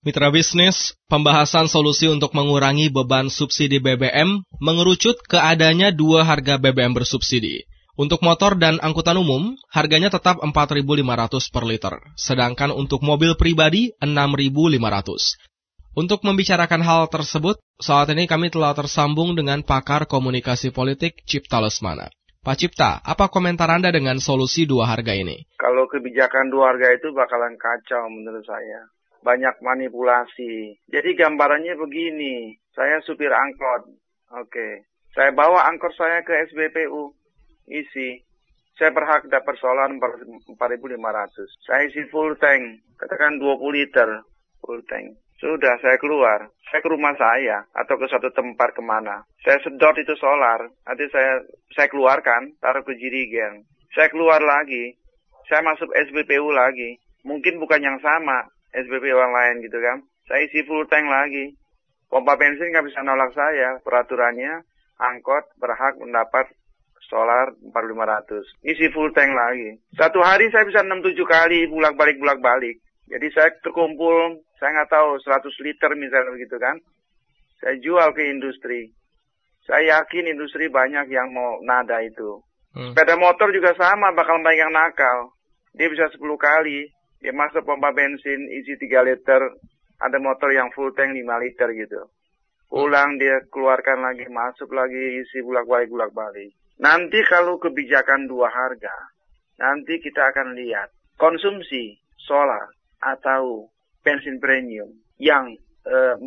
Mitra bisnis, pembahasan solusi untuk mengurangi beban subsidi BBM mengerucut ke adanya dua harga BBM bersubsidi. Untuk motor dan angkutan umum, harganya tetap 4.500 per liter, sedangkan untuk mobil pribadi 6.500. Untuk membicarakan hal tersebut, saat ini kami telah tersambung dengan pakar komunikasi politik Cipta Lesmana. Pak Cipta, apa komentar Anda dengan solusi dua harga ini? Kalau kebijakan dua harga itu bakalan kacau menurut saya. Banyak manipulasi. Jadi gambarannya begini, saya supir angkot. Oke. Saya bawa angkot saya ke SBPU, isi. Saya berhak dapat solar 4.500. Saya isi full tank, katakan 20 liter full tank. Sudah, saya keluar. Saya ke rumah saya atau ke suatu tempat kemana. Saya sedot itu solar, nanti saya keluarkan, taruh ke jirigen. Saya keluar lagi, saya masuk SBPU lagi. Mungkin bukan yang sama, SBPU yang lain gitu kan. Saya isi full tank lagi. Pompa bensin nggak bisa nolak saya. Peraturannya, angkot berhak mendapat solar 4.500. Isi full tank lagi. Satu hari saya bisa 6-7 kali bolak-balik. Jadi saya terkumpul, saya nggak tahu 100 liter misalnya begitu kan. Saya jual ke industri. Saya yakin industri banyak yang mau nada itu. Sepeda motor juga sama, bakal banyak yang nakal. Dia bisa 10 kali. Dia masuk pompa bensin, isi 3 liter. Ada motor yang full tank 5 liter gitu. Pulang dia keluarkan lagi, masuk lagi, isi bolak-balik. Nanti kalau kebijakan dua harga, nanti kita akan lihat konsumsi solar atau bensin premium yang 4.500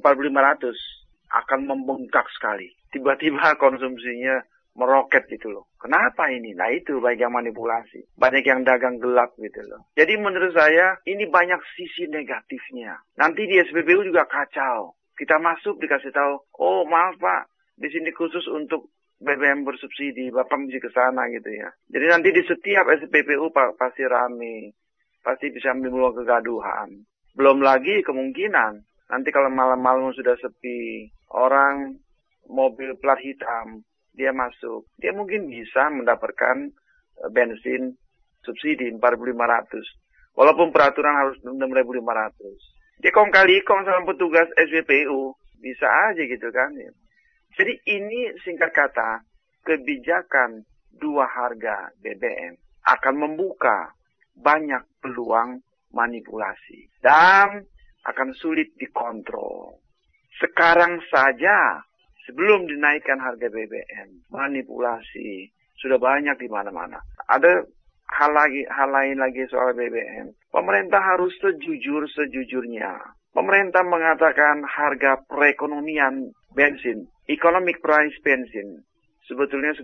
akan membengkak sekali. Tiba-tiba konsumsinya meroket gitu loh. Kenapa ini? Nah itu banyak yang manipulasi. Banyak yang dagang gelap gitu loh. Jadi menurut saya ini banyak sisi negatifnya. Nanti di SPBU juga kacau. Kita masuk dikasih tahu, oh maaf Pak, di sini khusus untuk BBM bersubsidi, Bapak mesti ke sana gitu ya. Jadi nanti di setiap SPBU pasti rame. Pasti bisa menimbulkan kegaduhan. Belum lagi kemungkinan nanti kalau malam-malam sudah sepi, orang mobil plat hitam dia masuk, dia mungkin bisa mendapatkan bensin subsidi 4.500. Walaupun peraturan harus 6.500. Dia kong kali kong sama petugas SPBU, bisa aja gitu kan. Ya. Jadi ini singkat kata, kebijakan dua harga BBM akan membuka banyak peluang manipulasi dan akan sulit dikontrol. Sekarang saja sebelum dinaikkan harga BBM, manipulasi sudah banyak di mana-mana. Ada hal lain lagi soal BBM. Pemerintah harus sejujurnya. Pemerintah mengatakan harga perekonomian bensin, economic price bensin, sebetulnya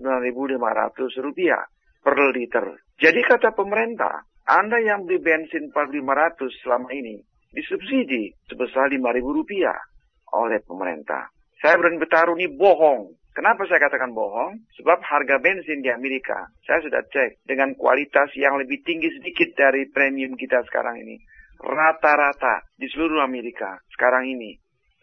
Rp9.500 per liter. Jadi kata pemerintah, Anda yang beli bensin 4.500 selama ini disubsidi sebesar Rp5.000 oleh pemerintah. Saya berani bertaruh ini bohong. Kenapa saya katakan bohong? Sebab harga bensin di Amerika, saya sudah cek dengan kualitas yang lebih tinggi sedikit dari premium kita sekarang ini. Rata-rata di seluruh Amerika sekarang ini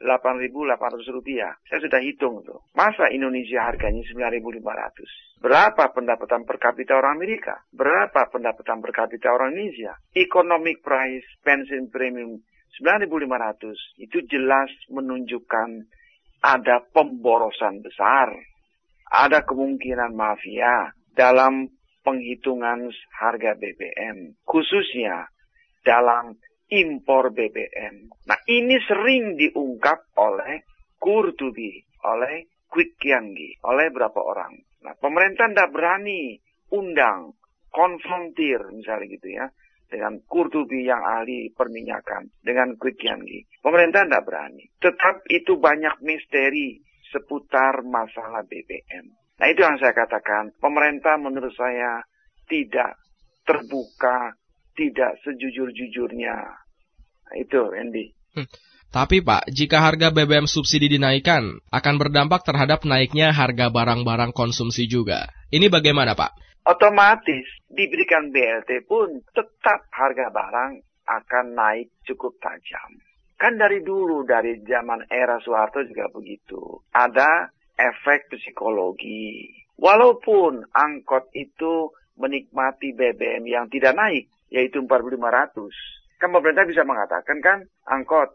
Rp8.800. Saya sudah hitung tuh. Masa Indonesia harganya Rp9.500? Berapa pendapatan per kapita orang Amerika? Berapa pendapatan per kapita orang Indonesia? Economic price bensin premium Rp9.500 itu jelas menunjukkan ada pemborosan besar. Ada kemungkinan mafia dalam penghitungan harga BBM. Khususnya dalam impor BBM. Nah ini sering diungkap oleh Qurtubi, oleh Kwik Kiangi, oleh beberapa orang. Nah pemerintah tidak berani undang, konfrontir misalnya gitu ya. Dengan Qurtubi yang ahli perminyakan, dengan Kwik Kiangi. Pemerintah tidak berani. Tetap itu banyak misteri seputar masalah BBM. Nah itu yang saya katakan, pemerintah menurut saya tidak terbuka, tidak sejujur-jujurnya. Nah, itu Andy. Tapi Pak, jika harga BBM subsidi dinaikkan, akan berdampak terhadap naiknya harga barang-barang konsumsi juga. Ini bagaimana Pak? Otomatis diberikan BLT pun tetap harga barang akan naik cukup tajam. Kan dari dulu, dari zaman era Soeharto juga begitu. Ada efek psikologi. Walaupun angkot itu menikmati BBM yang tidak naik, yaitu 4.500. Kan pemerintah bisa mengatakan kan, angkot,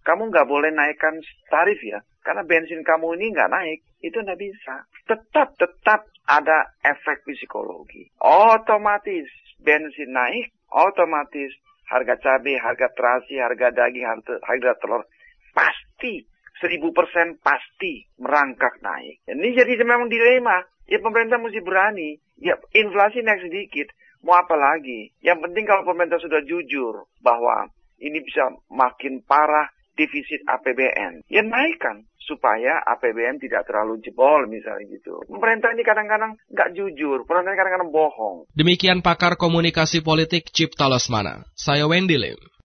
kamu nggak boleh naikkan tarif ya, karena bensin kamu ini nggak naik. Itu nggak bisa. Tetap ada efek psikologi. Otomatis bensin naik, otomatis harga cabai, harga terasi, harga daging, harga telur pasti 1000% pasti merangkak naik. Ini jadi memang dilema. Ya pemerintah mesti berani. Ya inflasi naik sedikit, mau apa lagi? Yang penting kalau pemerintah sudah jujur bahwa ini bisa makin parah defisit APBN, ya naikkan supaya APBN tidak terlalu jebol misalnya gitu. Pemerintah ini kadang-kadang nggak jujur, pemerintah kadang-kadang bohong. Demikian pakar komunikasi politik Cipta Lesmana. Saya Wendy Lim.